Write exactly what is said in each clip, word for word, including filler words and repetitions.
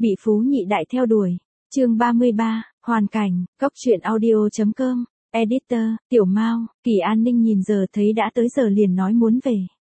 Bị phú nhị đại theo đuổi. Chương ba mươi ba, hoàn cảnh, góc truyện audio.com, editor, Tiểu Mao. Kỳ An Ninh nhìn giờ thấy đã tới giờ liền nói muốn về.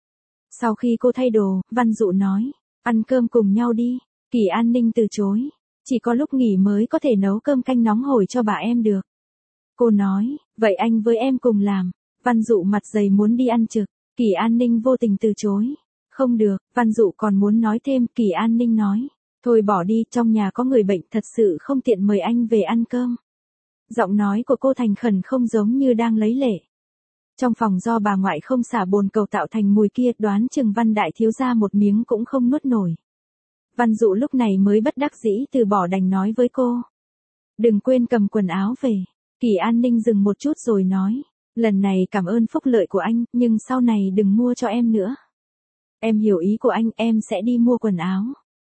Sau khi cô thay đồ, Văn Dụ nói, ăn cơm cùng nhau đi. Kỳ An Ninh từ chối, chỉ có lúc nghỉ mới có thể nấu cơm canh nóng hổi cho bà em được. Cô nói, vậy anh với em cùng làm. Văn Dụ mặt dày muốn đi ăn trực, Kỳ An Ninh vô tình từ chối. Không được, Văn Dụ còn muốn nói thêm, Kỳ An Ninh nói, thôi bỏ đi, trong nhà có người bệnh thật sự không tiện mời anh về ăn cơm. Giọng nói của cô thành khẩn không giống như đang lấy lệ. Trong phòng do bà ngoại không xả bồn cầu tạo thành mùi kia, đoán chừng Văn đại thiếu gia một miếng cũng không nuốt nổi. Văn Dụ lúc này mới bất đắc dĩ từ bỏ đành nói với cô, đừng quên cầm quần áo về. Kỳ An Ninh dừng một chút rồi nói, lần này cảm ơn phúc lợi của anh, nhưng sau này đừng mua cho em nữa. Em hiểu ý của anh, em sẽ đi mua quần áo.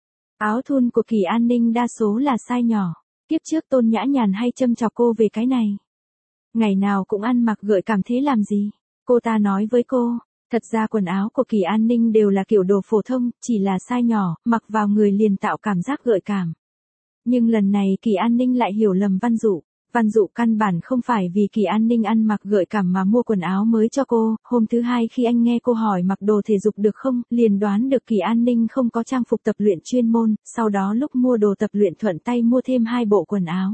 Áo thun của Kỳ An Ninh đa số là size nhỏ. Kiếp trước Tôn Nhã Nhàn hay châm chọc cô về cái này. Ngày nào cũng ăn mặc gợi cảm thế làm gì? Cô ta nói với cô, thật ra quần áo của Kỳ An Ninh đều là kiểu đồ phổ thông, chỉ là size nhỏ, mặc vào người liền tạo cảm giác gợi cảm. Nhưng lần này Kỳ An Ninh lại hiểu lầm Văn Dụ. Văn Dụ căn bản không phải vì Kỳ An Ninh ăn mặc gợi cảm mà mua quần áo mới cho cô. Hôm thứ hai khi anh nghe cô hỏi mặc đồ thể dục được không, liền đoán được Kỳ An Ninh không có trang phục tập luyện chuyên môn, sau đó lúc mua đồ tập luyện thuận tay mua thêm hai bộ quần áo.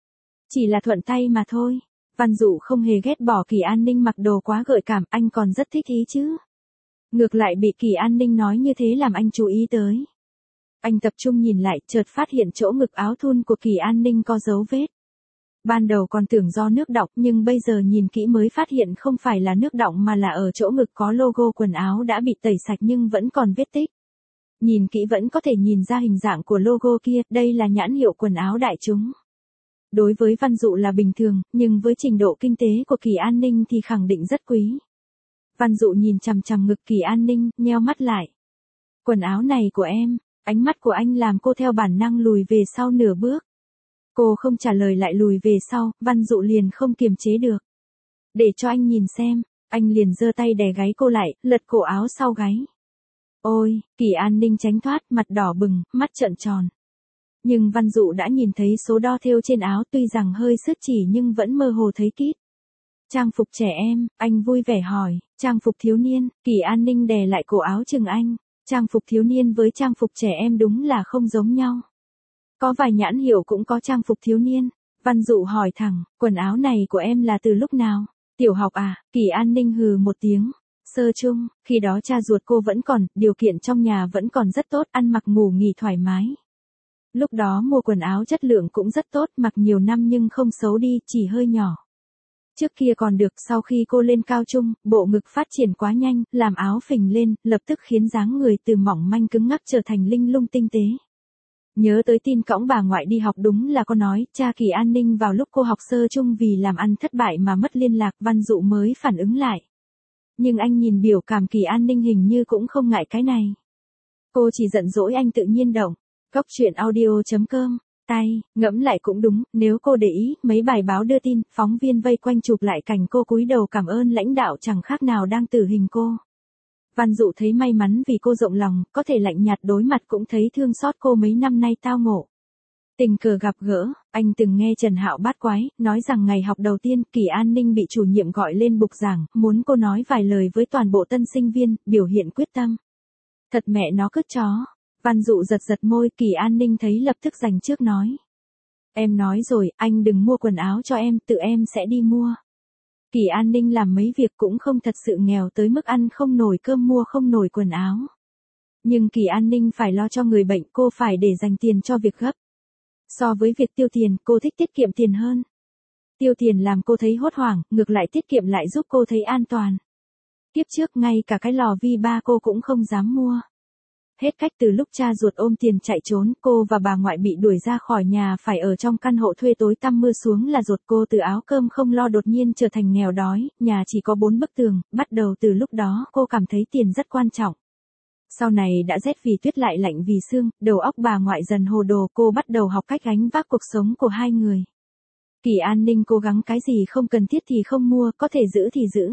Chỉ là thuận tay mà thôi. Văn Dụ không hề ghét bỏ Kỳ An Ninh mặc đồ quá gợi cảm, anh còn rất thích ý chứ. Ngược lại bị Kỳ An Ninh nói như thế làm anh chú ý tới. Anh tập trung nhìn lại, chợt phát hiện chỗ ngực áo thun của Kỳ An Ninh có dấu vết. Ban đầu còn tưởng do nước đọng, nhưng bây giờ nhìn kỹ mới phát hiện không phải là nước đọng mà là ở chỗ ngực có logo quần áo đã bị tẩy sạch nhưng vẫn còn vết tích. Nhìn kỹ vẫn có thể nhìn ra hình dạng của logo kia, đây là nhãn hiệu quần áo đại chúng. Đối với Văn Dụ là bình thường, nhưng với trình độ kinh tế của Kỳ An Ninh thì khẳng định rất quý. Văn Dụ nhìn chằm chằm ngực Kỳ An Ninh, nheo mắt lại. Quần áo này của em, ánh mắt của anh làm cô theo bản năng lùi về sau nửa bước. Cô không trả lời lại lùi về sau, Văn Dụ liền không kiềm chế được. Để cho anh nhìn xem, anh liền giơ tay đè gáy cô lại, lật cổ áo sau gáy. Ôi, Kỳ An Ninh tránh thoát, mặt đỏ bừng, mắt trợn tròn. Nhưng Văn Dụ đã nhìn thấy số đo thêu trên áo, tuy rằng hơi sứt chỉ nhưng vẫn mơ hồ thấy kít. Trang phục trẻ em, anh vui vẻ hỏi, trang phục thiếu niên, Kỳ An Ninh đè lại cổ áo chừng anh. Trang phục thiếu niên với trang phục trẻ em đúng là không giống nhau. Có vài nhãn hiệu cũng có trang phục thiếu niên. Văn Dụ hỏi thẳng, quần áo này của em là từ lúc nào? Tiểu học à? Kỳ An Ninh hừ một tiếng. Sơ chung, khi đó cha ruột cô vẫn còn, điều kiện trong nhà vẫn còn rất tốt, ăn mặc ngủ nghỉ thoải mái. Lúc đó mua quần áo chất lượng cũng rất tốt, mặc nhiều năm nhưng không xấu đi, chỉ hơi nhỏ. Trước kia còn được, sau khi cô lên cao trung, bộ ngực phát triển quá nhanh, làm áo phình lên, lập tức khiến dáng người từ mỏng manh cứng ngắc trở thành linh lung tinh tế. Nhớ tới tin cõng bà ngoại đi học đúng là có nói, cha Kỳ An Ninh vào lúc cô học sơ chung vì làm ăn thất bại mà mất liên lạc, Văn Dụ mới phản ứng lại. Nhưng anh nhìn biểu cảm Kỳ An Ninh hình như cũng không ngại cái này. Cô chỉ giận dỗi anh tự nhiên động. Góc truyện audio.com, tay, ngẫm lại cũng đúng, nếu cô để ý, mấy bài báo đưa tin, phóng viên vây quanh chụp lại cảnh cô cúi đầu cảm ơn lãnh đạo chẳng khác nào đang tử hình cô. Văn Dụ thấy may mắn vì cô rộng lòng, có thể lạnh nhạt đối mặt cũng thấy thương xót cô mấy năm nay tao ngộ. Tình cờ gặp gỡ, anh từng nghe Trần Hạo bát quái, nói rằng ngày học đầu tiên, Kỳ An Ninh bị chủ nhiệm gọi lên bục giảng, muốn cô nói vài lời với toàn bộ tân sinh viên, biểu hiện quyết tâm. Thật mẹ nó cứt chó. Văn Dụ giật giật môi, Kỳ An Ninh thấy lập tức giành trước nói. Em nói rồi, anh đừng mua quần áo cho em, tự em sẽ đi mua. Kỳ An Ninh làm mấy việc cũng không thật sự nghèo tới mức ăn không nổi cơm mua không nổi quần áo. Nhưng Kỳ An Ninh phải lo cho người bệnh, cô phải để dành tiền cho việc gấp. So với việc tiêu tiền, cô thích tiết kiệm tiền hơn. Tiêu tiền làm cô thấy hốt hoảng, ngược lại tiết kiệm lại giúp cô thấy an toàn. Kiếp trước ngay cả cái lò vi ba cô cũng không dám mua. Hết cách từ lúc cha ruột ôm tiền chạy trốn, cô và bà ngoại bị đuổi ra khỏi nhà phải ở trong căn hộ thuê tối tăm mưa xuống là ruột cô từ áo cơm không lo đột nhiên trở thành nghèo đói, nhà chỉ có bốn bức tường, bắt đầu từ lúc đó cô cảm thấy tiền rất quan trọng. Sau này đã rét vì tuyết lại lạnh vì sương, đầu óc bà ngoại dần hồ đồ, cô bắt đầu học cách gánh vác cuộc sống của hai người. Kỳ An Ninh cố gắng cái gì không cần thiết thì không mua, có thể giữ thì giữ.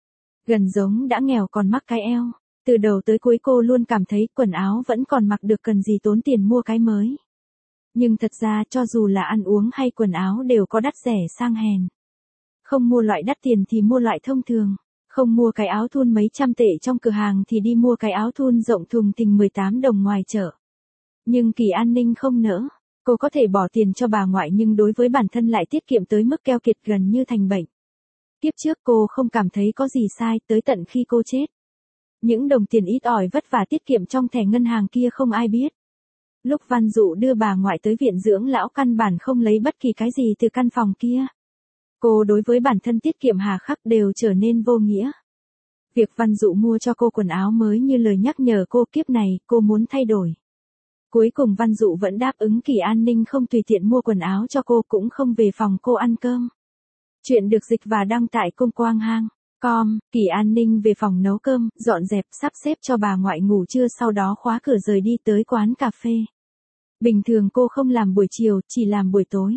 Gần giống đã nghèo còn mắc cái eo. Từ đầu tới cuối cô luôn cảm thấy quần áo vẫn còn mặc được cần gì tốn tiền mua cái mới. Nhưng thật ra cho dù là ăn uống hay quần áo đều có đắt rẻ sang hèn. Không mua loại đắt tiền thì mua loại thông thường. Không mua cái áo thun mấy trăm tệ trong cửa hàng thì đi mua cái áo thun rộng thùng thình mười tám đồng ngoài chợ. Nhưng Kỳ An Ninh không nỡ. Cô có thể bỏ tiền cho bà ngoại nhưng đối với bản thân lại tiết kiệm tới mức keo kiệt gần như thành bệnh. Kiếp trước cô không cảm thấy có gì sai tới tận khi cô chết. Những đồng tiền ít ỏi vất vả tiết kiệm trong thẻ ngân hàng kia không ai biết. Lúc Văn Dụ đưa bà ngoại tới viện dưỡng lão căn bản không lấy bất kỳ cái gì từ căn phòng kia. Cô đối với bản thân tiết kiệm hà khắc đều trở nên vô nghĩa. Việc Văn Dụ mua cho cô quần áo mới như lời nhắc nhở cô kiếp này cô muốn thay đổi. Cuối cùng Văn Dụ vẫn đáp ứng Kỳ An Ninh không tùy tiện mua quần áo cho cô cũng không về phòng cô ăn cơm. Chuyện được dịch và đăng tại cung quang hang chấm com, Kỳ An Ninh về phòng nấu cơm, dọn dẹp, sắp xếp cho bà ngoại ngủ trưa sau đó khóa cửa rời đi tới quán cà phê. Bình thường cô không làm buổi chiều, chỉ làm buổi tối.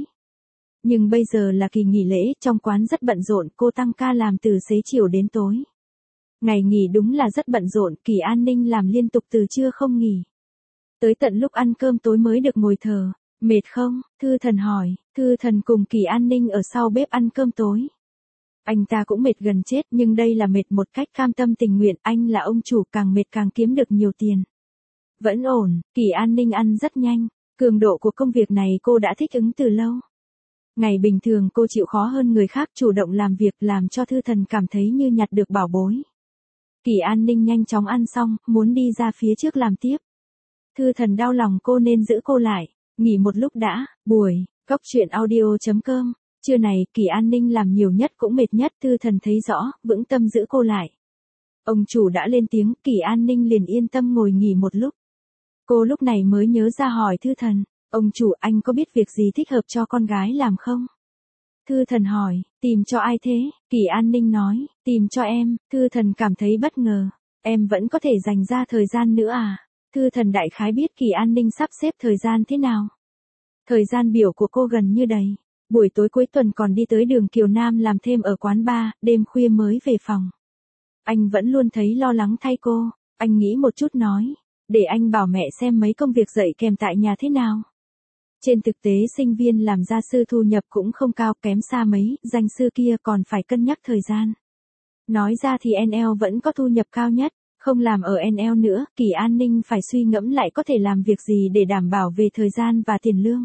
Nhưng bây giờ là kỳ nghỉ lễ, trong quán rất bận rộn, cô tăng ca làm từ xế chiều đến tối. Ngày nghỉ đúng là rất bận rộn, Kỳ An Ninh làm liên tục từ trưa không nghỉ. Tới tận lúc ăn cơm tối mới được ngồi thở. Mệt không? Thư Thần hỏi. Thư Thần cùng Kỳ An Ninh ở sau bếp ăn cơm tối. Anh ta cũng mệt gần chết nhưng đây là mệt một cách cam tâm tình nguyện, anh là ông chủ càng mệt càng kiếm được nhiều tiền. Vẫn ổn, Kỳ An Ninh ăn rất nhanh, cường độ của công việc này cô đã thích ứng từ lâu. Ngày bình thường cô chịu khó hơn người khác chủ động làm việc làm cho Thư Thần cảm thấy như nhặt được bảo bối. Kỳ An Ninh nhanh chóng ăn xong, muốn đi ra phía trước làm tiếp. Thư Thần đau lòng cô nên giữ cô lại, nghỉ một lúc đã, buổi, cóc truyện audio chấm com. Trưa này, Kỳ An Ninh làm nhiều nhất cũng mệt nhất, Thư Thần thấy rõ, vững tâm giữ cô lại. Ông chủ đã lên tiếng, Kỳ An Ninh liền yên tâm ngồi nghỉ một lúc. Cô lúc này mới nhớ ra hỏi Thư Thần, ông chủ anh có biết việc gì thích hợp cho con gái làm không? Thư Thần hỏi, tìm cho ai thế? Kỳ An Ninh nói, tìm cho em. Thư Thần cảm thấy bất ngờ, em vẫn có thể dành ra thời gian nữa à? Thư Thần đại khái biết Kỳ An Ninh sắp xếp thời gian thế nào. Thời gian biểu của cô gần như đầy. Buổi tối cuối tuần còn đi tới đường Kiều Nam làm thêm ở quán bar, đêm khuya mới về phòng. Anh vẫn luôn thấy lo lắng thay cô, anh nghĩ một chút nói, để anh bảo mẹ xem mấy công việc dạy kèm tại nhà thế nào. Trên thực tế sinh viên làm gia sư thu nhập cũng không cao, kém xa mấy, danh sư kia còn phải cân nhắc thời gian. Nói ra thì en lờ vẫn có thu nhập cao nhất, không làm ở en lờ nữa, Kỳ An Ninh phải suy ngẫm lại có thể làm việc gì để đảm bảo về thời gian và tiền lương.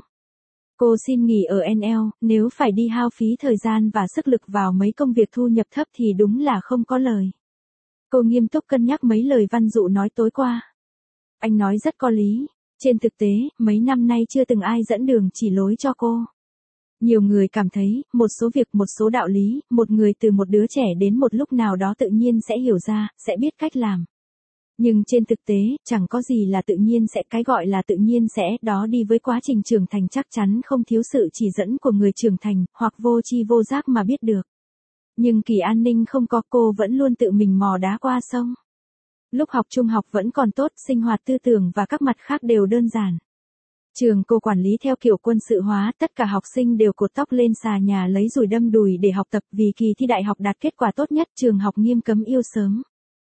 Cô xin nghỉ ở en lờ, nếu phải đi hao phí thời gian và sức lực vào mấy công việc thu nhập thấp thì đúng là không có lời. Cô nghiêm túc cân nhắc mấy lời Văn Dụ nói tối qua. Anh nói rất có lý, trên thực tế, mấy năm nay chưa từng ai dẫn đường chỉ lối cho cô. Nhiều người cảm thấy, một số việc một số đạo lý, một người từ một đứa trẻ đến một lúc nào đó tự nhiên sẽ hiểu ra, sẽ biết cách làm. Nhưng trên thực tế, chẳng có gì là tự nhiên sẽ, cái gọi là tự nhiên sẽ, đó đi với quá trình trưởng thành chắc chắn không thiếu sự chỉ dẫn của người trưởng thành, hoặc vô tri vô giác mà biết được. Nhưng Kỳ An Ninh không có, cô vẫn luôn tự mình mò đá qua sông. Lúc học trung học vẫn còn tốt, sinh hoạt tư tưởng và các mặt khác đều đơn giản. Trường cô quản lý theo kiểu quân sự hóa, tất cả học sinh đều cột tóc lên xà nhà lấy dùi đâm đùi để học tập vì kỳ thi đại học đạt kết quả tốt nhất, trường học nghiêm cấm yêu sớm.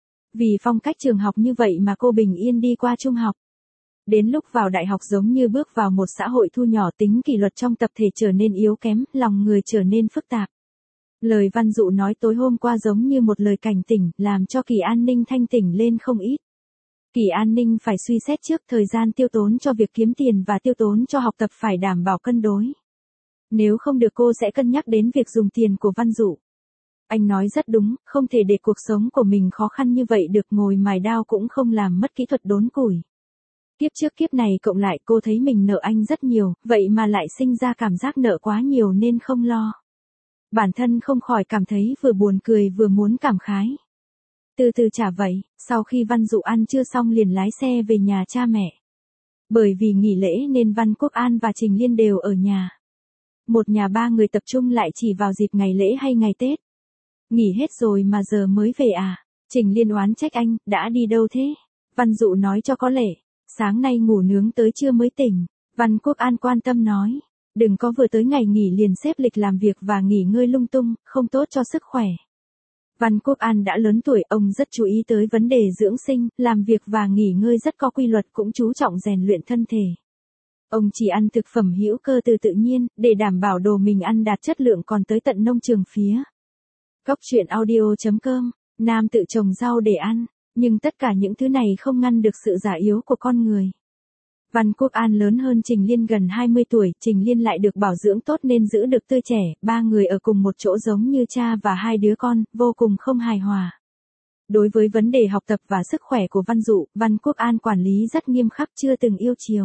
Vì phong cách trường học như vậy mà cô bình yên đi qua trung học. Đến lúc vào đại học giống như bước vào một xã hội thu nhỏ, tính kỷ luật trong tập thể trở nên yếu kém, lòng người trở nên phức tạp. Lời Văn Dụ nói tối hôm qua giống như một lời cảnh tỉnh, làm cho Kỳ An Ninh thanh tỉnh lên không ít. Kỳ An Ninh phải suy xét trước, thời gian tiêu tốn cho việc kiếm tiền và tiêu tốn cho học tập phải đảm bảo cân đối. Nếu không được cô sẽ cân nhắc đến việc dùng tiền của Văn Dụ. Anh nói rất đúng, không thể để cuộc sống của mình khó khăn như vậy được, ngồi mài đao cũng không làm mất kỹ thuật đốn củi. Kiếp trước kiếp này cộng lại cô thấy mình nợ anh rất nhiều, vậy mà lại sinh ra cảm giác nợ quá nhiều nên không lo. Bản thân không khỏi cảm thấy vừa buồn cười vừa muốn cảm khái. Từ từ trả vậy, sau khi Văn Dụ ăn trưa xong liền lái xe về nhà cha mẹ. Bởi vì nghỉ lễ nên Văn Quốc An và Trình Liên đều ở nhà. Một nhà ba người tập trung lại chỉ vào dịp ngày lễ hay ngày Tết. Nghỉ hết rồi mà giờ mới về à? Trình Liên oán trách anh, đã đi đâu thế? Văn Dụ nói cho có lệ, sáng nay ngủ nướng tới trưa mới tỉnh. Văn Quốc An quan tâm nói, đừng có vừa tới ngày nghỉ liền xếp lịch làm việc và nghỉ ngơi lung tung, không tốt cho sức khỏe. Văn Quốc An đã lớn tuổi, ông rất chú ý tới vấn đề dưỡng sinh, làm việc và nghỉ ngơi rất có quy luật, cũng chú trọng rèn luyện thân thể. Ông chỉ ăn thực phẩm hữu cơ từ tự nhiên, để đảm bảo đồ mình ăn đạt chất lượng còn tới tận nông trường phía. Cốc truyện audio chấm com, nam tự trồng rau để ăn, nhưng tất cả những thứ này không ngăn được sự già yếu của con người. Văn Quốc An lớn hơn Trình Liên gần hai mươi tuổi, Trình Liên lại được bảo dưỡng tốt nên giữ được tươi trẻ, ba người ở cùng một chỗ giống như cha và hai đứa con, vô cùng không hài hòa. Đối với vấn đề học tập và sức khỏe của Văn Dụ, Văn Quốc An quản lý rất nghiêm khắc, chưa từng yêu chiều.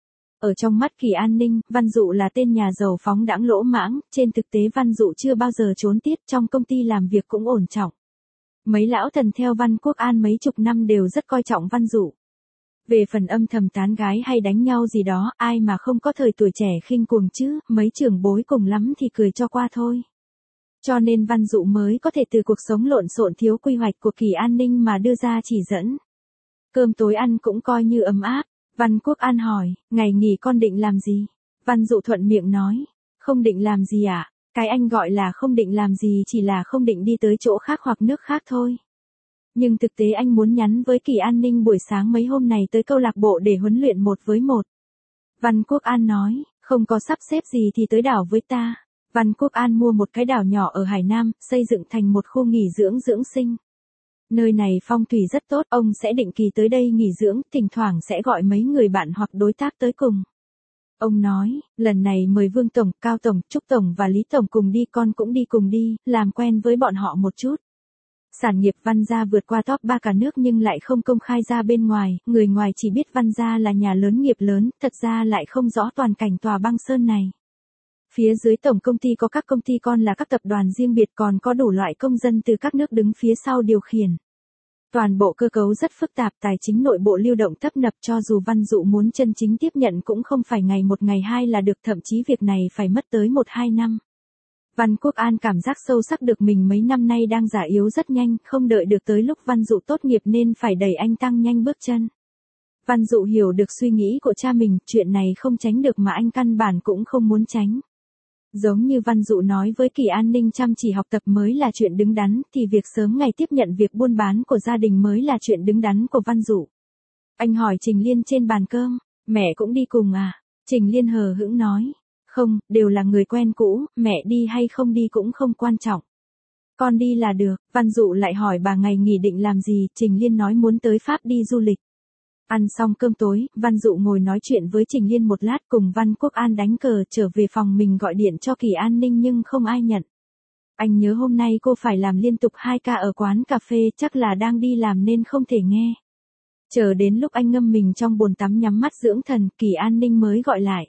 Ở trong mắt Kỳ An Ninh, Văn Dụ là tên nhà giàu phóng đãng lỗ mãng, trên thực tế Văn Dụ chưa bao giờ trốn tiết, trong công ty làm việc cũng ổn trọng. Mấy lão thần theo Văn Quốc An mấy chục năm đều rất coi trọng Văn Dụ. Về phần âm thầm tán gái hay đánh nhau gì đó, ai mà không có thời tuổi trẻ khinh cuồng chứ, mấy trưởng bối cùng lắm thì cười cho qua thôi. Cho nên Văn Dụ mới có thể từ cuộc sống lộn xộn thiếu quy hoạch của Kỳ An Ninh mà đưa ra chỉ dẫn. Cơm tối ăn cũng coi như ấm áp. Văn Quốc An hỏi, ngày nghỉ con định làm gì? Văn Dụ thuận miệng nói, không định làm gì ạ, à? Cái anh gọi là không định làm gì chỉ là không định đi tới chỗ khác hoặc nước khác thôi. Nhưng thực tế anh muốn nhắn với Kỳ An Ninh buổi sáng mấy hôm này tới câu lạc bộ để huấn luyện một với một. Văn Quốc An nói, không có sắp xếp gì thì tới đảo với ta. Văn Quốc An mua một cái đảo nhỏ ở Hải Nam, xây dựng thành một khu nghỉ dưỡng dưỡng sinh. Nơi này phong thủy rất tốt, ông sẽ định kỳ tới đây nghỉ dưỡng, thỉnh thoảng sẽ gọi mấy người bạn hoặc đối tác tới cùng. Ông nói, lần này mời Vương Tổng, Cao Tổng, Trúc Tổng và Lý Tổng cùng đi, con cũng đi cùng đi, làm quen với bọn họ một chút. Sản nghiệp Văn gia vượt qua top ba cả nước nhưng lại không công khai ra bên ngoài, người ngoài chỉ biết Văn gia là nhà lớn nghiệp lớn, thật ra lại không rõ toàn cảnh tòa băng sơn này. Phía dưới tổng công ty có các công ty con là các tập đoàn riêng biệt, còn có đủ loại công dân từ các nước đứng phía sau điều khiển. Toàn bộ cơ cấu rất phức tạp, tài chính nội bộ lưu động tấp nập, cho dù Văn Dụ muốn chân chính tiếp nhận cũng không phải ngày một ngày hai là được, thậm chí việc này phải mất tới một hai năm. Văn Quốc An cảm giác sâu sắc được mình mấy năm nay đang già yếu rất nhanh, không đợi được tới lúc Văn Dụ tốt nghiệp nên phải đẩy anh tăng nhanh bước chân. Văn Dụ hiểu được suy nghĩ của cha mình, chuyện này không tránh được mà anh căn bản cũng không muốn tránh. Giống như Văn Dụ nói với Kỳ An Ninh chăm chỉ học tập mới là chuyện đứng đắn, thì việc sớm ngày tiếp nhận việc buôn bán của gia đình mới là chuyện đứng đắn của Văn Dụ. Anh hỏi Trình Liên trên bàn cơm, mẹ cũng đi cùng à? Trình Liên hờ hững nói, không, đều là người quen cũ, mẹ đi hay không đi cũng không quan trọng. Con đi là được. Văn Dụ lại hỏi bà ngày nghỉ định làm gì, Trình Liên nói muốn tới Pháp đi du lịch. Ăn xong cơm tối, Văn Dụ ngồi nói chuyện với Trình Liên một lát, cùng Văn Quốc An đánh cờ, trở về phòng mình gọi điện cho Kỳ An Ninh nhưng không ai nhận. Anh nhớ hôm nay cô phải làm liên tục hai ca ở quán cà phê, chắc là đang đi làm nên không thể nghe. Chờ đến lúc anh ngâm mình trong bồn tắm nhắm mắt dưỡng thần, Kỳ An Ninh mới gọi lại.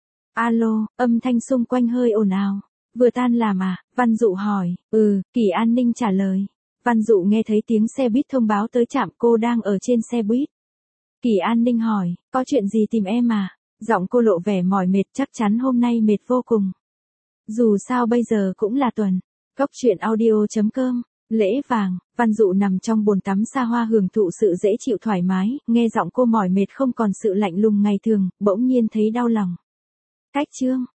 Alo, âm thanh xung quanh hơi ồn ào. Vừa tan làm à? Văn Dụ hỏi. Ừ, Kỳ An Ninh trả lời. Văn Dụ nghe thấy tiếng xe buýt thông báo tới trạm, cô đang ở trên xe buýt. Kỳ An Ninh hỏi, có chuyện gì tìm em à? Giọng cô lộ vẻ mỏi mệt, chắc chắn hôm nay mệt vô cùng. Dù sao bây giờ cũng là tuần. Cốc truyện audio chấm com, lễ vàng. Văn Dụ nằm trong bồn tắm xa hoa hưởng thụ sự dễ chịu thoải mái, nghe giọng cô mỏi mệt không còn sự lạnh lùng ngày thường, bỗng nhiên thấy đau lòng. Cách chương.